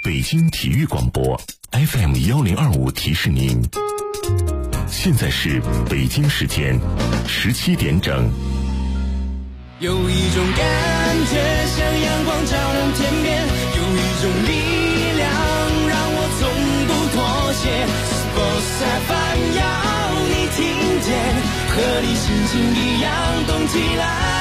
北京体育广播 FM1025提示您，现在是北京时间17点整。 有一种感觉像阳光照亮天边，有一种力量让我从不妥协。Sports FM 要你听见，和你心情一样动起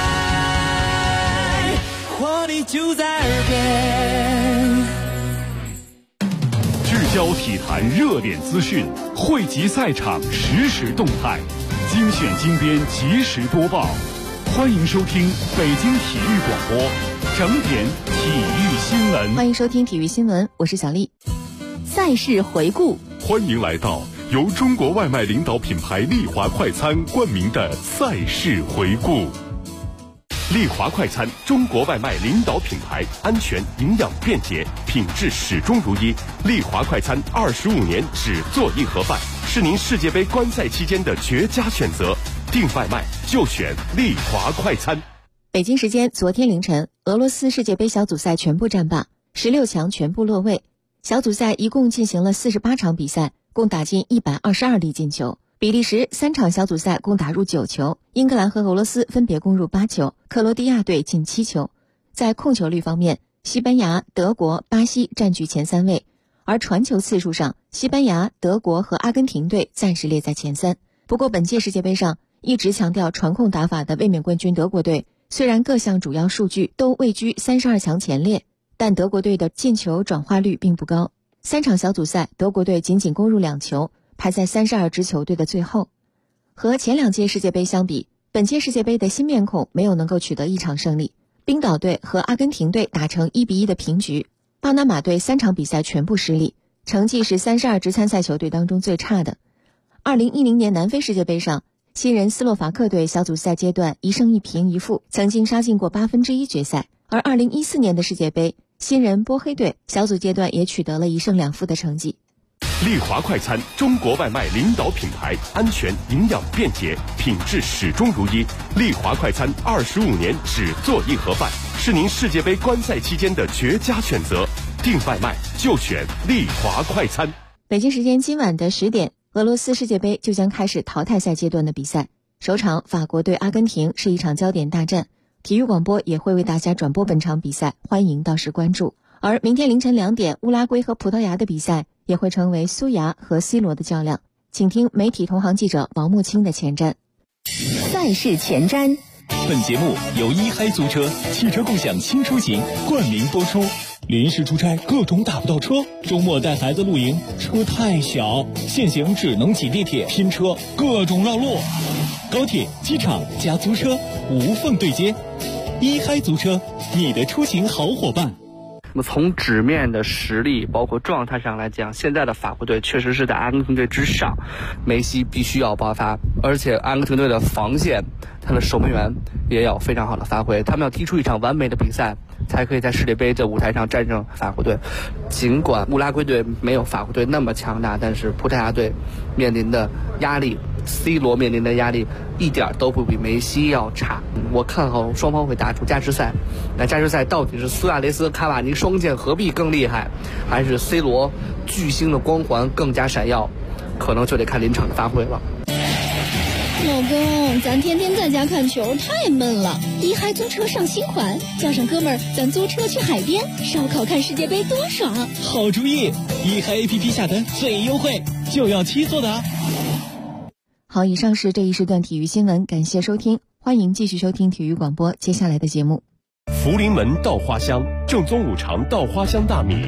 来，活力就在耳边。 聚焦体坛热点资讯，汇集赛场实时动态，精选精编及时播报。欢迎收听北京体育广播整点体育新闻。 欢迎收听体育新闻，我是小丽。赛事回顾， 欢迎来到由中国外卖领导品牌丽华快餐冠名的赛事回顾。丽华快餐，中国外卖领导品牌，安全、营养、便捷，品质始终如一。丽华快餐25年只做硬盒饭，是您世界杯观赛期间的绝佳选择。订外卖就选丽华快餐。 北京时间昨天凌晨，俄罗斯世界杯小组赛全部战罢，16强全部落位。小组赛一共进行了48场比赛，共打进122粒进球。比利时3场小组赛共打入9球，英格兰和俄罗斯分别攻入8球，克罗地亚队进7球。在控球率方面，西班牙、德国、巴西占据前3位，而传球次数上，西班牙、德国和阿根廷队暂时列在前3。不过本届世界杯上一直强调传控打法的卫冕冠军德国队，虽然各项主要数据都位居32强前列，但德国队的进球转化率并不高。3场小组赛，德国队仅攻入2球，排在32支球队的最后。和前2届世界杯相比，本届世界杯的新面孔没有能够取得一场胜利。冰岛队和阿根廷队打成1-1的平局，巴拿马队3场比赛全部失利，成绩是32支参赛球队当中最差的。2010年南非世界杯上，新人斯洛伐克队小组赛阶段1胜1平1负，曾经杀进过1/8决赛。而2014年的世界杯，新人波黑队小组阶段也取得了1胜2负的成绩。 丽华快餐，中国外卖领导品牌，安全、营养、便捷，品质始终如一。丽华快餐25年只做硬盒饭，是您世界杯观赛期间的绝佳选择。订外卖就选丽华快餐。 北京时间今晚的10点，俄罗斯世界杯就将开始淘汰赛阶段的比赛。首场法国对阿根廷是一场焦点大战，体育广播也会为大家转播本场比赛，欢迎到时关注。而明天凌晨2点，乌拉圭和葡萄牙的比赛也会成为苏牙和 C 罗的较量，请听媒体同行记者王木青的前瞻。 赛事前瞻。 本节目由一嗨租车汽车共享轻出行冠名播出。临时出差各种打不到车，周末带孩子露营车太小，现行只能挤地铁拼车，各种绕路。高铁、机场加租车无缝对接，一嗨租车，你的出行好伙伴。 那么从纸面的实力包括状态上来讲，现在的法国队确实是在阿根廷队之上，梅西必须要爆发，而且阿根廷队的防线，他的守门员也要非常好的发挥，他们要踢出一场完美的比赛，才可以在世界杯的舞台上战胜法国队。尽管乌拉圭队没有法国队那么强大，但是葡萄牙队面临的压力，C 罗面临的压力一点都不比梅西要差。我看好双方会打出加时赛。那加时赛到底是苏亚雷斯、卡瓦尼双剑合璧更厉害，还是 C 罗巨星的光环更加闪耀？可能就得看临场的发挥了。 老公，咱天天在家看球太闷了，一嗨租车上新款，叫上哥们儿，咱租车去海边烧烤看世界杯多爽！ 好主意，一嗨 APP 下单最优惠，就要7座的啊！ 好，以上是这一时段体育新闻，感谢收听，欢迎继续收听体育广播接下来的节目。 福临门稻花香，正宗五常稻花香大米。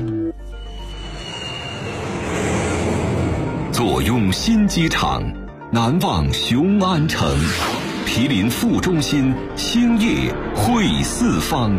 坐拥新机场，南望雄安城，毗邻副中心，兴业汇四方。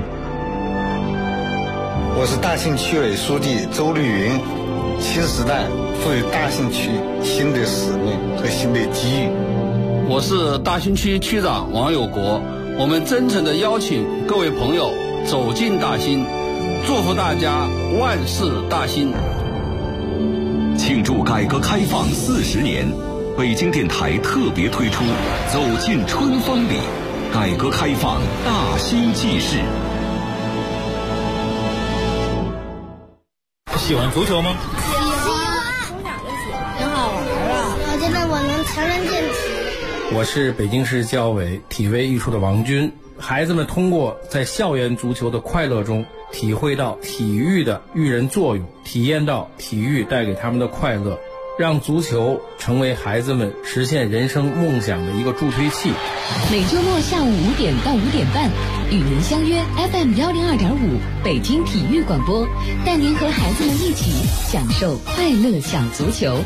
我是大兴区委书记周绿云，新时代赋予大兴区新的使命和新的机遇。 我是大兴区区长王有国，我们真诚地邀请各位朋友走进大兴，祝福大家万事大兴。 庆祝改革开放40年，北京电台特别推出《走进春风里》，改革开放大兴纪事。 喜欢足球吗？ 喜欢，从小就喜欢，挺好玩啊！我觉得我能强身健体。 我是北京市教委体卫艺术的王军。孩子们通过在校园足球的快乐中，体会到体育的育人作用，体验到体育带给他们的快乐，让足球成为孩子们实现人生梦想的一个助推器。 每周末下午5点到5点半，与您相约 FM 102.5北京体育广播，带您和孩子们一起享受快乐小足球。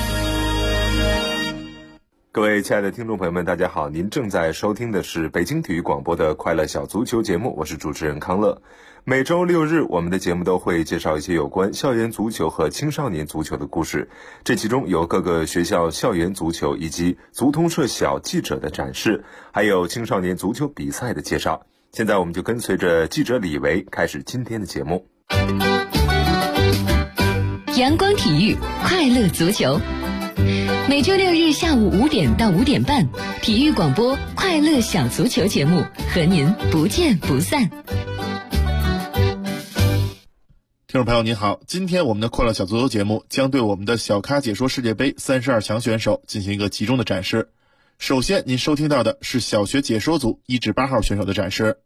各位亲爱的听众朋友们，大家好，您正在收听的是北京体育广播的快乐小足球节目，我是主持人康乐。每周6日，我们的节目都会介绍一些有关校园足球和青少年足球的故事，这其中有各个学校校园足球以及足通社小记者的展示，还有青少年足球比赛的介绍。现在我们就跟随着记者李维开始今天的节目。 阳光体育，快乐足球。每周6日下午5点到5点半，体育广播快乐小足球节目和您不见不散。 听众朋友您好，今天我们的快乐小足球节目将对我们的小咖解说世界杯32强选手进行一个集中的展示。首先您收听到的是小学解说组1至8号选手的展示。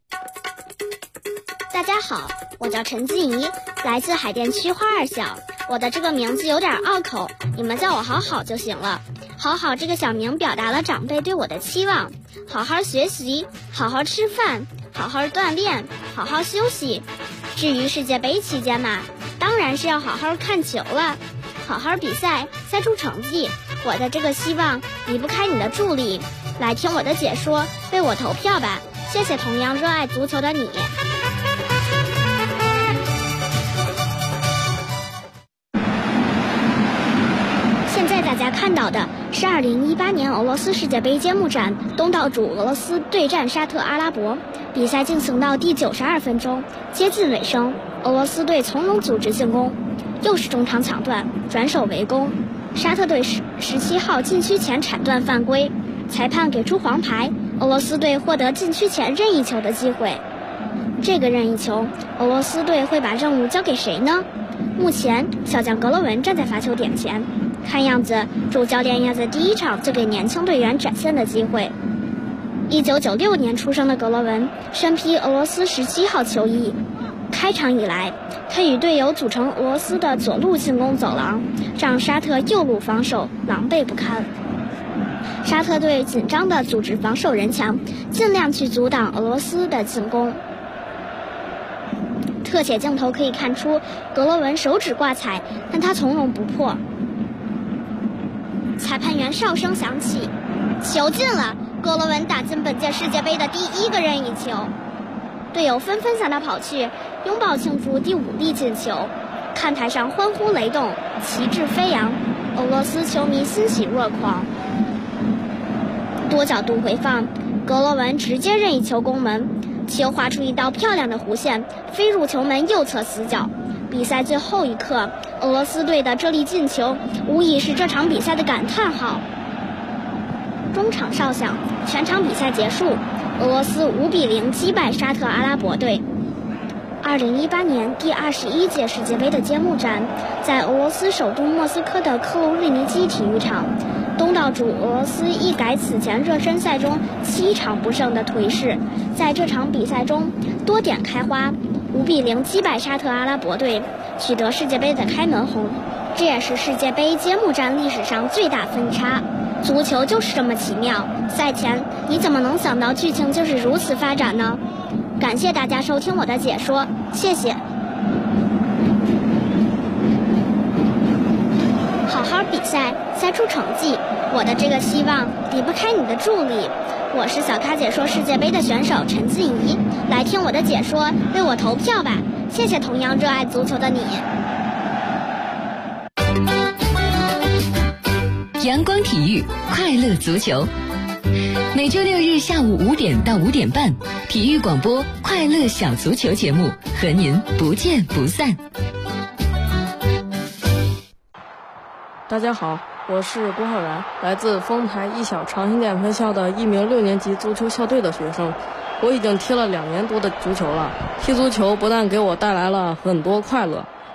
大家好，我叫陈静怡，来自海淀区花二小。我的这个名字有点拗口，你们叫我好好就行了。好好这个小名表达了长辈对我的期望，好好学习，好好吃饭，好好锻炼，好好休息。至于世界杯期间嘛，当然是要好好看球了，好好比赛，赛出成绩。我的这个希望离不开你的助力，来听我的解说，为我投票吧。谢谢同样热爱足球的你。现在大家看到的是2018年俄罗斯世界杯揭幕战，东道主俄罗斯对战沙特阿拉伯。比赛进行到第92分钟，接近尾声，俄罗斯队从容组织进攻，又是中场抢断，转手围攻。沙特队17号禁区前铲断犯规，裁判给出黄牌，俄罗斯队获得禁区前任意球的机会。这个任意球，俄罗斯队会把任务交给谁呢？目前小将格罗文站在罚球点前，看样子主教练要在第一场就给年轻队员展现的机会。1996年出生的格罗文身披俄罗斯17号球衣，开场以来他与队友组成俄罗斯的左路进攻走廊，让沙特右路防守狼狈不堪。沙特队紧张地组织防守人墙，尽量去阻挡俄罗斯的进攻。特写镜头可以看出格罗文手指挂彩，但他从容不迫。裁判员哨声响起，球进了，格罗文打进本届世界杯的第1个任意球。队友纷纷向他跑去，拥抱庆祝第5粒进球。看台上欢呼雷动，旗帜飞扬，俄罗斯球迷欣喜若狂。多角度回放，格罗文直接任意球攻门，球划出一道漂亮的弧线，飞入球门右侧死角。比赛最后一刻，俄罗斯队的这粒进球无疑是这场比赛的感叹号。中场哨响，全场比赛结束，俄罗斯5比0击败沙特阿拉伯队。2018年第21届世界杯的揭幕战在俄罗斯首都莫斯科的克鲁日尼基体育场，东道主俄罗斯一改此前热身赛中7场不胜的颓势，在这场比赛中多点开花，5比0击败沙特阿拉伯队，取得世界杯的开门红。这也是世界杯揭幕战历史上最大分差。足球就是这么奇妙，赛前你怎么能想到剧情就是如此发展呢？感谢大家收听我的解说，谢谢。好好比赛，赛出成绩，我的这个希望离不开你的助力。我是小咖解说世界杯的选手陈静怡，来听我的解说，为我投票吧，谢谢同样热爱足球的你。 阳光体育，快乐足球。每周6日下午5点到5点半，体育广播快乐小足球节目和您不见不散。 大家好，我是郭浩然，来自丰台一小长兴店分校的一名6年级足球校队的学生。我已经踢了2年多的足球了，踢足球不但给我带来了很多快乐，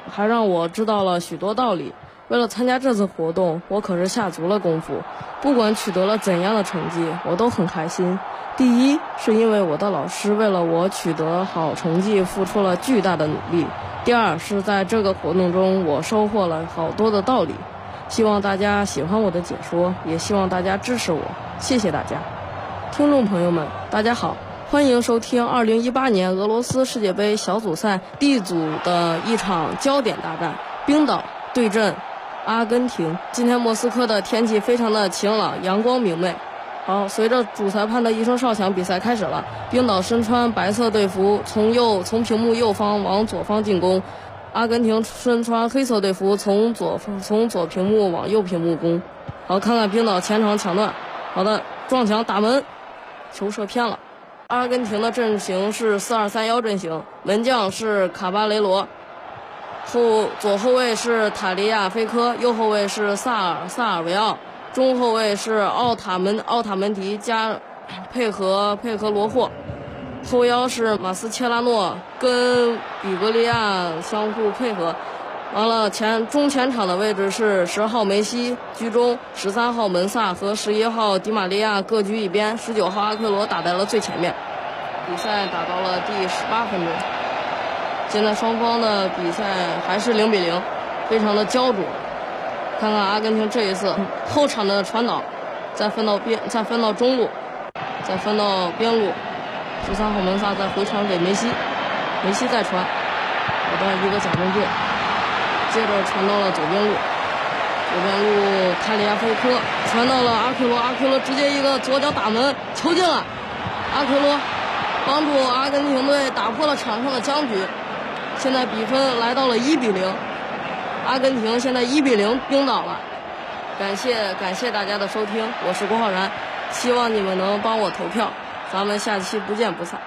还让我知道了许多道理。为了参加这次活动，我可是下足了功夫。不管取得了怎样的成绩，我都很开心。第一，是因为我的老师为了我取得好成绩付出了巨大的努力；第二，是在这个活动中我收获了好多的道理。希望大家喜欢我的解说，也希望大家支持我，谢谢大家。听众朋友们，大家好，欢迎收听2018年俄罗斯世界杯小组赛 D 组的一场焦点大战，冰岛对阵阿根廷。今天莫斯科的天气非常的晴朗，阳光明媚。好，随着主裁判的一声哨响，比赛开始了。冰岛身穿白色队服，从屏幕右方往左方进攻；阿根廷身穿黑色队服，从左屏幕往右屏幕攻。好，看看冰岛前场抢断，好的撞墙打门，球射偏了。阿根廷的阵型是4-2-3-1阵型，门将是卡巴雷罗。左后卫是塔利亚菲科，右后卫是萨尔维奥，中后卫是奥塔门迪加配合罗霍，后腰是马斯切拉诺跟比格利亚相互配合。完了，中前场的位置是10号梅西居中，13号门萨和11号迪玛利亚各居一边，19号阿奎罗打在了最前面。比赛打到了第18分钟。现在双方的比赛还是0-0，非常的焦灼。看看阿根廷这一次后场的传导，再分到中路，再分到边路，13号门萨再回传给梅西，梅西再传，好的一个假动作，接着传到了左边路塔里亚菲科传到了阿奎罗直接一个左脚打门，球进了。阿奎罗帮助阿根廷队打破了场上的僵局。现在比分来到了1-0，阿根廷现在1-0冰岛了。感谢大家的收听，我是郭浩然，希望你们能帮我投票，咱们下期不见不散。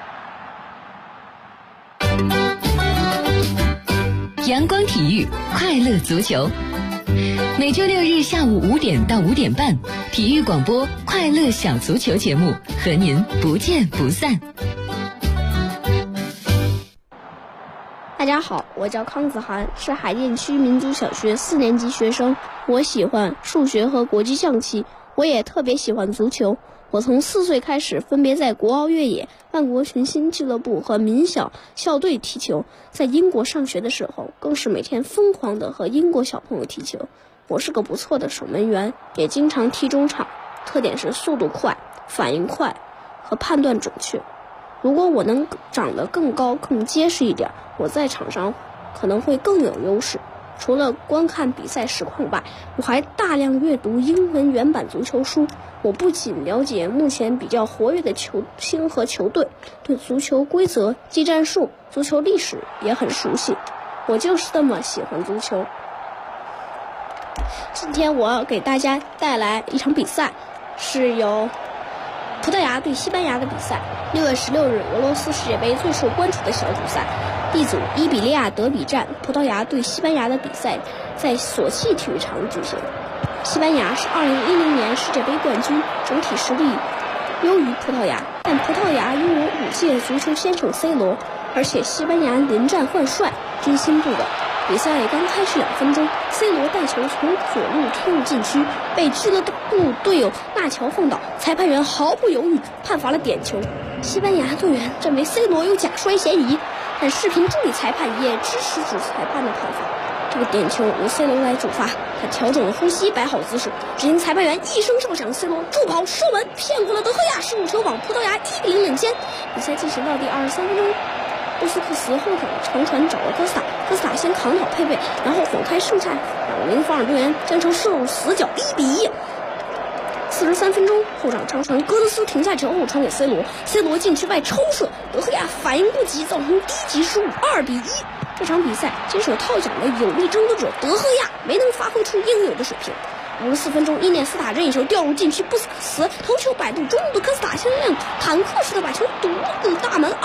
阳光体育，快乐足球。每周六日下午5点到5点半，体育广播快乐小足球节目和您不见不散。 大家好，我叫康子涵，是海淀区民族小学4年级学生。我喜欢数学和国际象棋，我也特别喜欢足球。我从4岁开始，分别在国奥越野、万国群星俱乐部和民小校队踢球。在英国上学的时候，更是每天疯狂地和英国小朋友踢球。我是个不错的守门员，也经常踢中场，特点是速度快、反应快和判断准确。如果我能长得更高更结实一点，我在场上可能会更有优势。除了观看比赛实况外，我还大量阅读英文原版足球书。我不仅了解目前比较活跃的球星和球队，对足球规则、技战术、足球历史也很熟悉。我就是这么喜欢足球。今天我要给大家带来一场比赛，是由葡萄牙对西班牙的比赛。6月16日，俄罗斯世界杯最受关注的小组赛 D 组伊比利亚德比战，葡萄牙对西班牙的比赛在索契体育场举行。西班牙是2010年世界杯冠军，整体实力优于葡萄牙，但葡萄牙拥有5届足球先生 C 罗，而且西班牙临战换帅，军心不稳。比赛刚开始2分钟 ，C 罗带球从左路踢入禁区，被俱乐部队友纳乔放倒，裁判员毫不犹豫判罚了点球。西班牙队员认为 C 罗有假摔嫌疑，但视频助理裁判也支持主裁判的判罚。这个点球由 C 罗来主罚，他调整了呼吸，摆好姿势。只听裁判员一声哨响 ，C 罗助跑射门，骗过了德赫亚，15球往葡萄牙1-0领先。比赛进行到第23分钟。布斯克茨后场长传找了科斯塔，科斯塔先扛倒佩佩，然后晃开剩下2名防守队员，将球射入死角，1-1。43分钟，后场长传戈德斯停下球后传给 C 罗， C 罗禁区外抽射，德赫亚反应不及，造成低级失误，2-1。这场比赛坚守套奖的有力争夺者德赫亚没能发挥出应有的水平。54分钟，伊涅斯塔任意球掉入禁区，布斯克茨头球摆渡中路的科斯塔像辆坦克似的把球堵入大门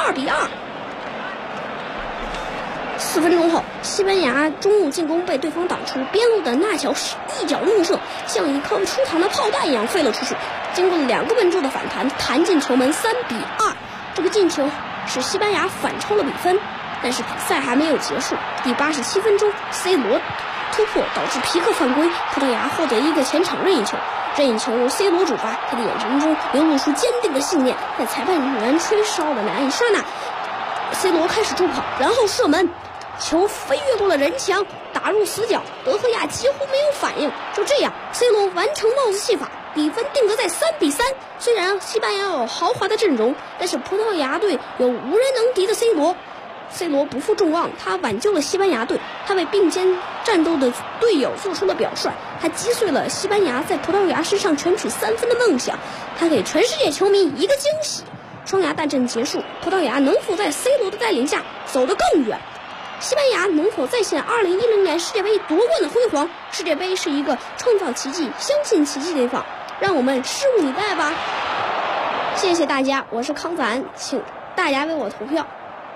，2-2。4分钟后，西班牙中路进攻被对方挡出，边路的纳乔一脚怒射，像一颗出膛的炮弹一样飞了出去，经过2个门柱的反弹，弹进球门，3-2。这个进球使西班牙反超了比分。 但是比赛还没有结束。第87分钟 ，C 罗突破导致皮克犯规，葡萄牙获得一个前场任意球。任意球由 C 罗主罚，他的眼神中流露出坚定的信念。在裁判员吹哨的那一刹那 ，C 罗开始助跑，然后射门，球飞越过了人墙，打入死角。德赫亚几乎没有反应。就这样 ，C 罗完成帽子戏法，比分定格在3-3。虽然西班牙有豪华的阵容，但是葡萄牙队有无人能敌的 C 罗。C 罗不负众望，他挽救了西班牙队，他为并肩战斗的队友做出了表率，他击碎了西班牙在葡萄牙身上全取3分的梦想，他给全世界球迷一个惊喜。双牙大战结束，葡萄牙能否在 C 罗的带领下走得更远？西班牙能否再现2010年世界杯夺冠的辉煌？世界杯是一个创造奇迹、相信奇迹的地方，让我们拭目以待吧。谢谢大家，我是康子安，请大家为我投票。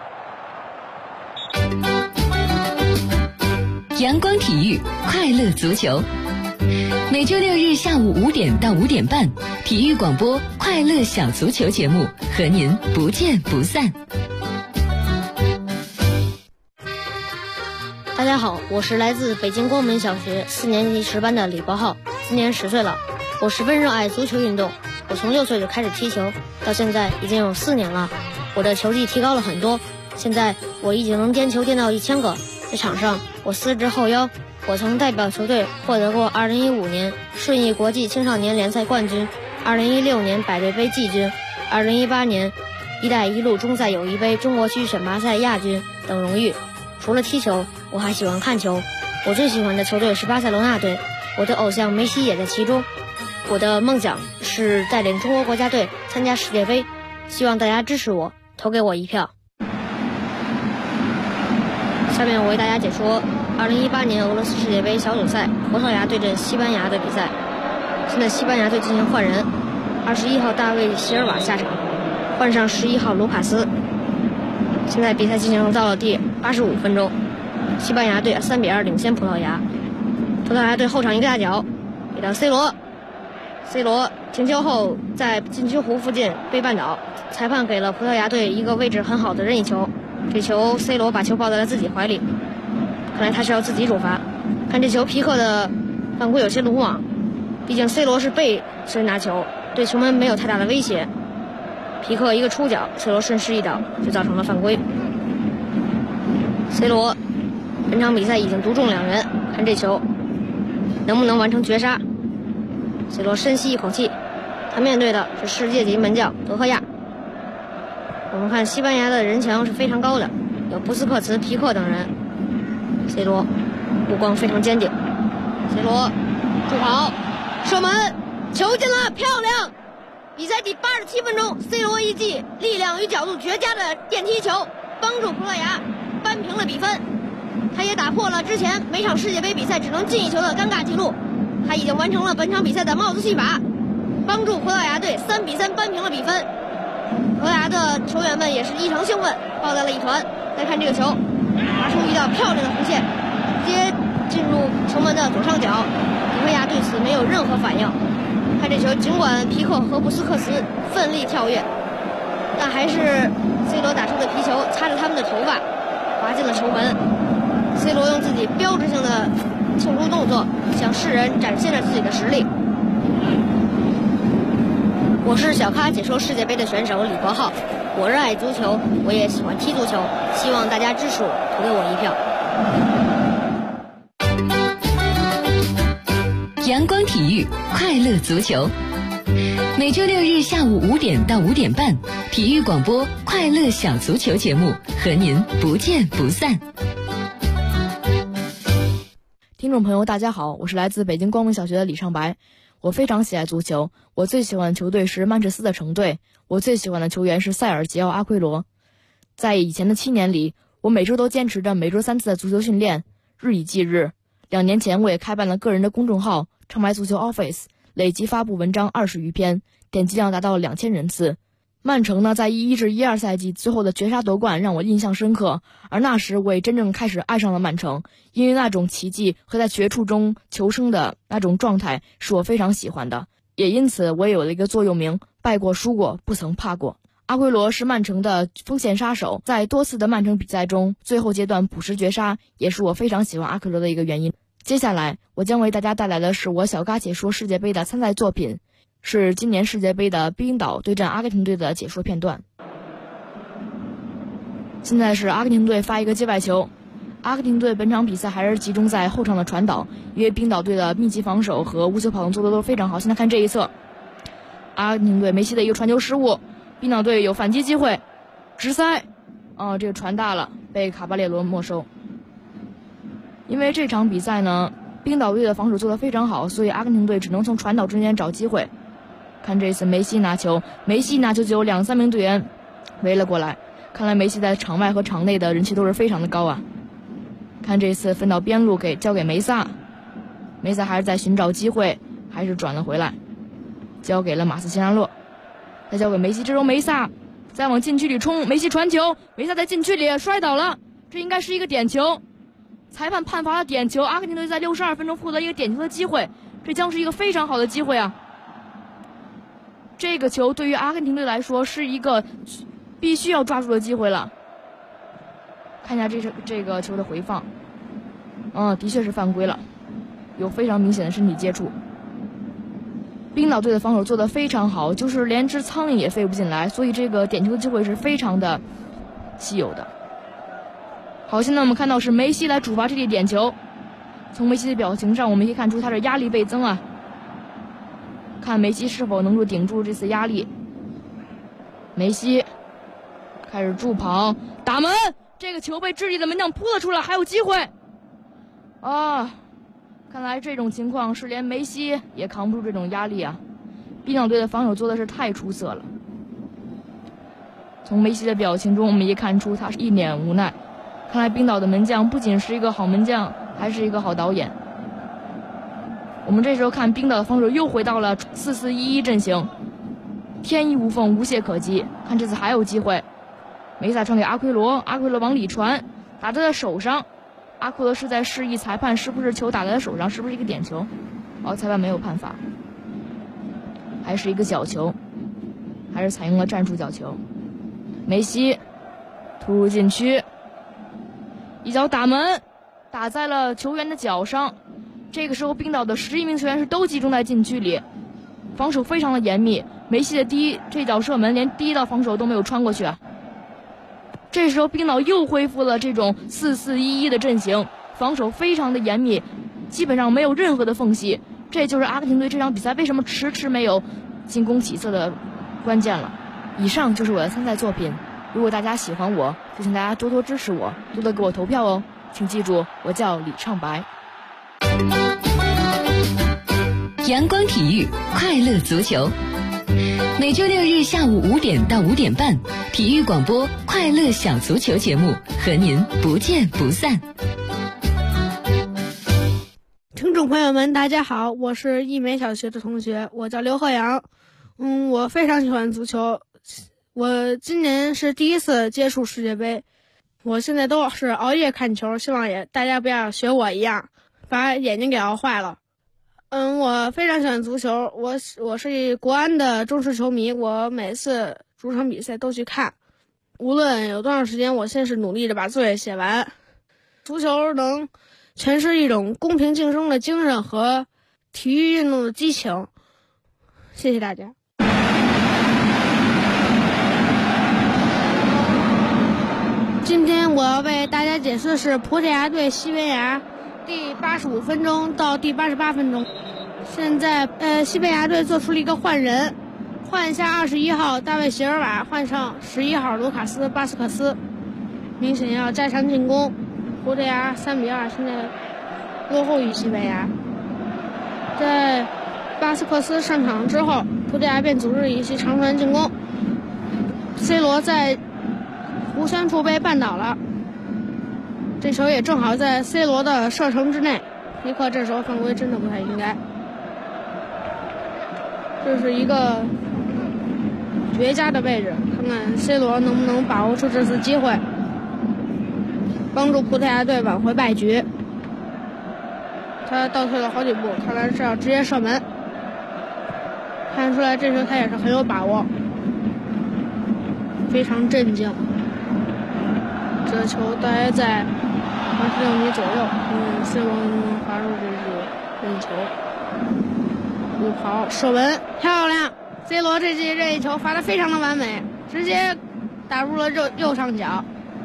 阳光体育，快乐足球。每周六日下午5点到5点半，体育广播快乐小足球节目和您不见不散。 大家好，我是来自北京光明小学4年级10班的李国浩，今年10岁了。我十分热爱足球运动，我从6岁就开始踢球，到现在已经有4年了。我的球技提高了很多，现在我已经能颠球颠到1000个。在场上，我4支后腰。我曾代表球队获得过2015年顺义国际青少年联赛冠军，2016年百队杯季军，2018年一带一路中赛友谊杯中国区选拔赛亚军等荣誉。除了踢球，我还喜欢看球。我最喜欢的球队是巴塞罗那队，我的偶像梅西也在其中。我的梦想是带领中国国家队参加世界杯，希望大家支持我，投给我一票。下面我为大家解说2018年俄罗斯世界杯小组赛葡萄牙对阵西班牙的比赛。现在西班牙队进行换人，21号大卫席尔瓦下场，换上11号卢卡斯。现在比赛进行到了第85分钟，西班牙队3-2领先葡萄牙。葡萄牙队后场一个大脚给到 C 罗停球后在禁区弧附近被绊倒，裁判给了葡萄牙队一个位置很好的任意球。这球 C 罗把球抱在了自己怀里，看来他是要自己主罚。看这球皮克的犯规有些鲁莽，毕竟 C 罗是背身拿球，对球门没有太大的威胁。皮克一个出脚， C 罗顺势一倒就造成了犯规。 C 罗本场比赛已经独中2人，看这球能不能完成绝杀。 C 罗深吸一口气，他面对的是世界级门将德赫亚。我们看西班牙的人墙是非常高的，有布斯克茨、皮克等人。 C 罗目光非常坚定， C 罗助跑射门，球进了，漂亮！比赛第87分钟， C 罗一记力量与角度绝佳的电梯球，帮助葡萄牙扳平了比分。他也打破了之前每场世界杯比赛只能进一球的尴尬记录。他已经完成了本场比赛的帽子戏法，帮助葡萄牙队3-3扳平了比分。葡萄牙的球员们也是异常兴奋，抱在了一团。再看这个球，打出一道漂亮的弧线，直接进入球门的左上角。葡萄牙对此没有任何反应。看这球，尽管皮克和布斯克茨奋力跳跃，但还是 C 罗打出的皮球擦着他们的头发，滑进了球门。C 罗用自己标志性的庆祝动作向世人展现了自己的实力。我是小咖解说世界杯的选手李国浩，我热爱足球，我也喜欢踢足球，希望大家支持我，投给我一票。 阳光体育，快乐足球。每周六日下午5点到5点半，体育广播快乐小足球节目和您不见不散。 听众朋友大家好，我是来自北京光明小学的李尚白。我非常喜爱足球，我最喜欢的球队是曼彻斯特城队，我最喜欢的球员是塞尔吉奥·阿奎罗。在以前的7年里，我每周都坚持着每周3次的足球训练，日以继日。2年前我也开办了个人的公众号长白足球 Office， 累计发布文章20余篇，点击量达到了2000人次。曼城呢，在11至12赛季最后的绝杀夺冠让我印象深刻，而那时我也真正开始爱上了曼城，因为那种奇迹和在绝处中求生的那种状态是我非常喜欢的，也因此我也有了一个座右铭：败过输过，不曾怕过。 阿奎罗是曼城的锋线杀手，在多次的曼城比赛中，最后阶段补时绝杀，也是我非常喜欢阿奎罗的一个原因。接下来，我将为大家带来的是我小咖解说世界杯的参赛作品，是今年世界杯的冰岛对阵阿根廷队的解说片段。现在是阿根廷队发一个界外球，阿根廷队本场比赛还是集中在后场的传导，因为冰岛队的密集防守和无球跑动做的都非常好。现在看这一侧，阿根廷队梅西的一个传球失误，冰岛队有反击机会，直塞，这个传大了，被卡巴列罗没收。因为这场比赛呢，冰岛队的防守做得非常好，所以阿根廷队只能从传导中间找机会。看这次梅西拿球就有2-3名队员围了过来，看来梅西在场外和场内的人气都是非常的高啊。看这次分到边路交给梅萨，梅萨还是在寻找机会，还是转了回来，交给了马斯切拉诺，再交给梅西，这时候梅萨再往禁区里冲，梅西传球，梅萨在禁区里摔倒了，这应该是一个点球，裁判判罚了点球，阿根廷队在62分钟获得一个点球的机会，这将是一个非常好的机会啊。这个球对于阿根廷队来说是一个必须要抓住的机会了。看一下这个球的回放，的确是犯规了，有非常明显的身体接触。冰岛队的防守做得非常好，就是连只苍蝇也飞不进来，所以这个点球的机会是非常的稀有的。好，现在我们看到是梅西来主罚这粒点球，从梅西的表情上我们可以看出他的压力倍增啊。看梅西是否能够顶住这次压力。梅西开始助跑打门，这个球被智利的门将扑了出来，还有机会看来这种情况是连梅西也扛不住这种压力啊。冰岛队的防守做的是太出色了，从梅西的表情中我们也看出他是一脸无奈，看来冰岛的门将不仅是一个好门将，还是一个好导演。我们这时候看冰岛的防守又回到了4-4-1-1阵型，天衣无缝，无懈可击。看这次还有机会，梅萨传给阿奎罗，阿奎罗往里传，打在了手上，阿奎罗是在示意裁判是不是球打在了手上，是不是一个点球。裁判没有判罚，还是一个角球，还是采用了战术角球。梅西突入禁区，一脚打门，打在了球员的脚上。这个时候冰岛的11名球员是都集中在禁区里，防守非常的严密，梅西的这脚射门连第一道防守都没有穿过去啊。这时候冰岛又恢复了这种4-4-1-1的阵型，防守非常的严密，基本上没有任何的缝隙，这就是阿根廷队这场比赛为什么迟迟没有进攻起色的关键了。以上就是我的参赛作品，如果大家喜欢我，就请大家多多支持我，多多给我投票哦。请记住，我叫李畅白。 阳光体育，快乐足球。每周六日下午5点到5点半，体育广播快乐小足球节目和您不见不散。 听众朋友们，大家好，我是一美小学的同学，我叫刘鹤阳。我非常喜欢足球，我今年是第一次接触世界杯，我现在都是熬夜看球，希望大家不要学我一样，把眼睛给熬坏了。我非常喜欢足球，我是国安的忠实球迷，我每次主场比赛都去看，无论有多长时间，我先是努力的把作业写完。足球能诠释一种公平竞争的精神和体育运动的激情。谢谢大家。今天我要为大家解释的是葡萄牙对西班牙第85分钟到第88分钟。现在西班牙队做出了一个换人，换下21号大卫席尔瓦，换上11号卢卡斯巴斯克斯，明显要加强进攻。葡萄牙3-2现在落后于西班牙。在巴斯克斯上场之后，葡萄牙便组织一些长传进攻，C 罗在弧圈处被绊倒了，这球也正好在 C 罗的射程之内，皮克这时候犯规真的不太应该。这是一个绝佳的位置，看看 C 罗能不能把握住这次机会，帮助葡萄牙队挽回败局。他倒退了好几步，看来是要直接射门，看出来这球他也是很有把握。 非常震惊。这球大概在26米左右，C 罗能罚出这记任意球。误跑射门漂亮 ，C 罗这记任意球罚得非常的完美，直接打入了右上角。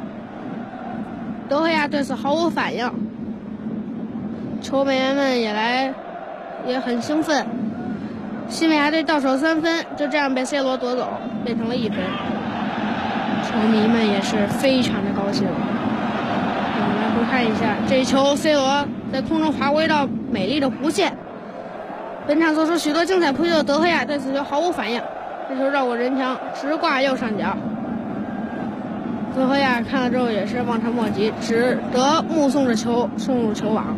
德赫亚对此毫无反应，球迷们也很兴奋。西班牙队到手3分，就这样被 C 罗夺走，变成了1分。球迷们也是非常的高兴。我们来回看一下这一球 ，C 罗在空中划过一道美丽的弧线。本场做出许多精彩扑救的德赫亚对此球毫无反应，这球绕过人墙，直挂右上角。德赫亚看了之后也是望尘莫及，只得目送着球送入球网。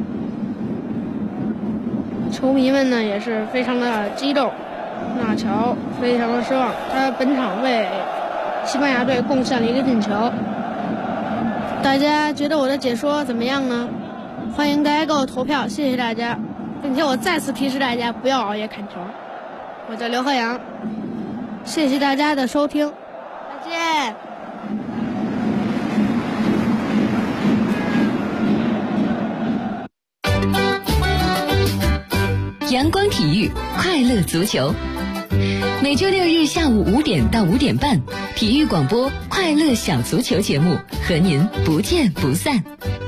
球迷们呢也是非常的激动，纳乔非常的失望，他本场为西班牙队贡献了1个进球。大家觉得我的解说怎么样呢？欢迎大家给我投票，谢谢大家，并且我再次提示大家不要熬夜看球。我叫刘鹤阳，谢谢大家的收听，再见。 阳光体育，快乐足球。每周6日下午5点到5点半，体育广播快乐小足球节目和您不见不散。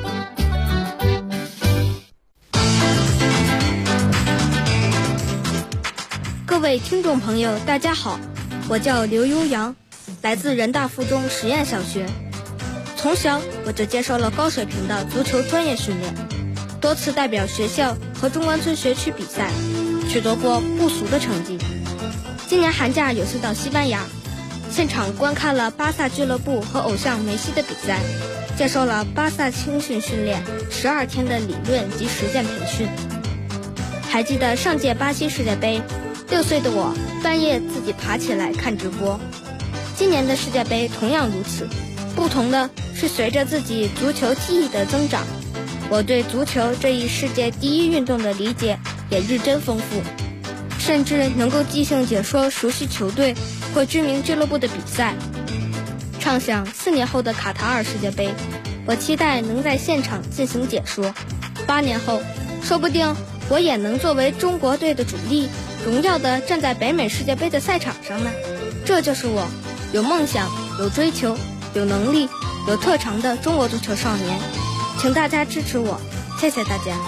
各位听众朋友，大家好，我叫刘悠扬，来自人大附中实验小学。从小我就接受了高水平的足球专业训练，多次代表学校和中关村学区比赛，取得过不俗的成绩。今年寒假有次到西班牙，现场观看了巴萨俱乐部和偶像梅西的比赛，接受了巴萨青训训练12天的理论及实践培训。还记得上届巴西世界杯，6岁的我半夜自己爬起来看直播。今年的世界杯同样如此，不同的是随着自己足球记忆的增长，我对足球这一世界第一运动的理解也日臻丰富，甚至能够即兴解说熟悉球队或知名俱乐部的比赛。畅想4年后的卡塔尔世界杯，我期待能在现场进行解说。8年后，说不定我也能作为中国队的主力，荣耀地站在北美世界杯的赛场上呢。这就是我有梦想、有追求、有能力、有特长的中国足球少年。请大家支持我，谢谢大家。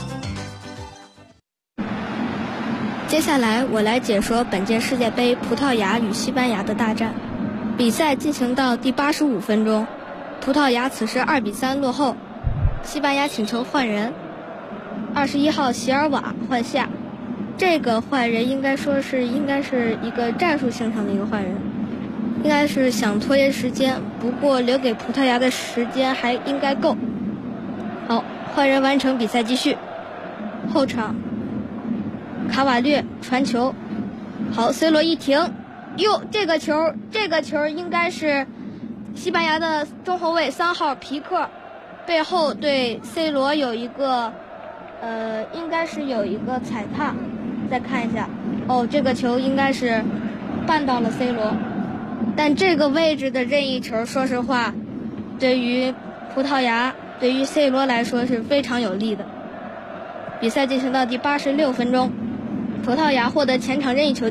接下来我来解说本届世界杯葡萄牙与西班牙的大战。比赛进行到第85分钟，葡萄牙此时2比3落后，西班牙请求换人，21号席尔瓦换下。这个换人应该是一个战术性上的一个换人，应该是想拖延时间，不过留给葡萄牙的时间还应该够。好，换人完成，比赛继续。后场卡瓦略传球，好 ，C 罗一停，哟，这个球应该是西班牙的中后卫3号皮克，背后对 C 罗有一个应该是有一个踩踏，再看一下，哦，这个球应该是绊到了 C 罗，但这个位置的任意球，说实话，对于葡萄牙，对于 C 罗来说是非常有利的。比赛进行到第86分钟，葡萄牙获得前场任意球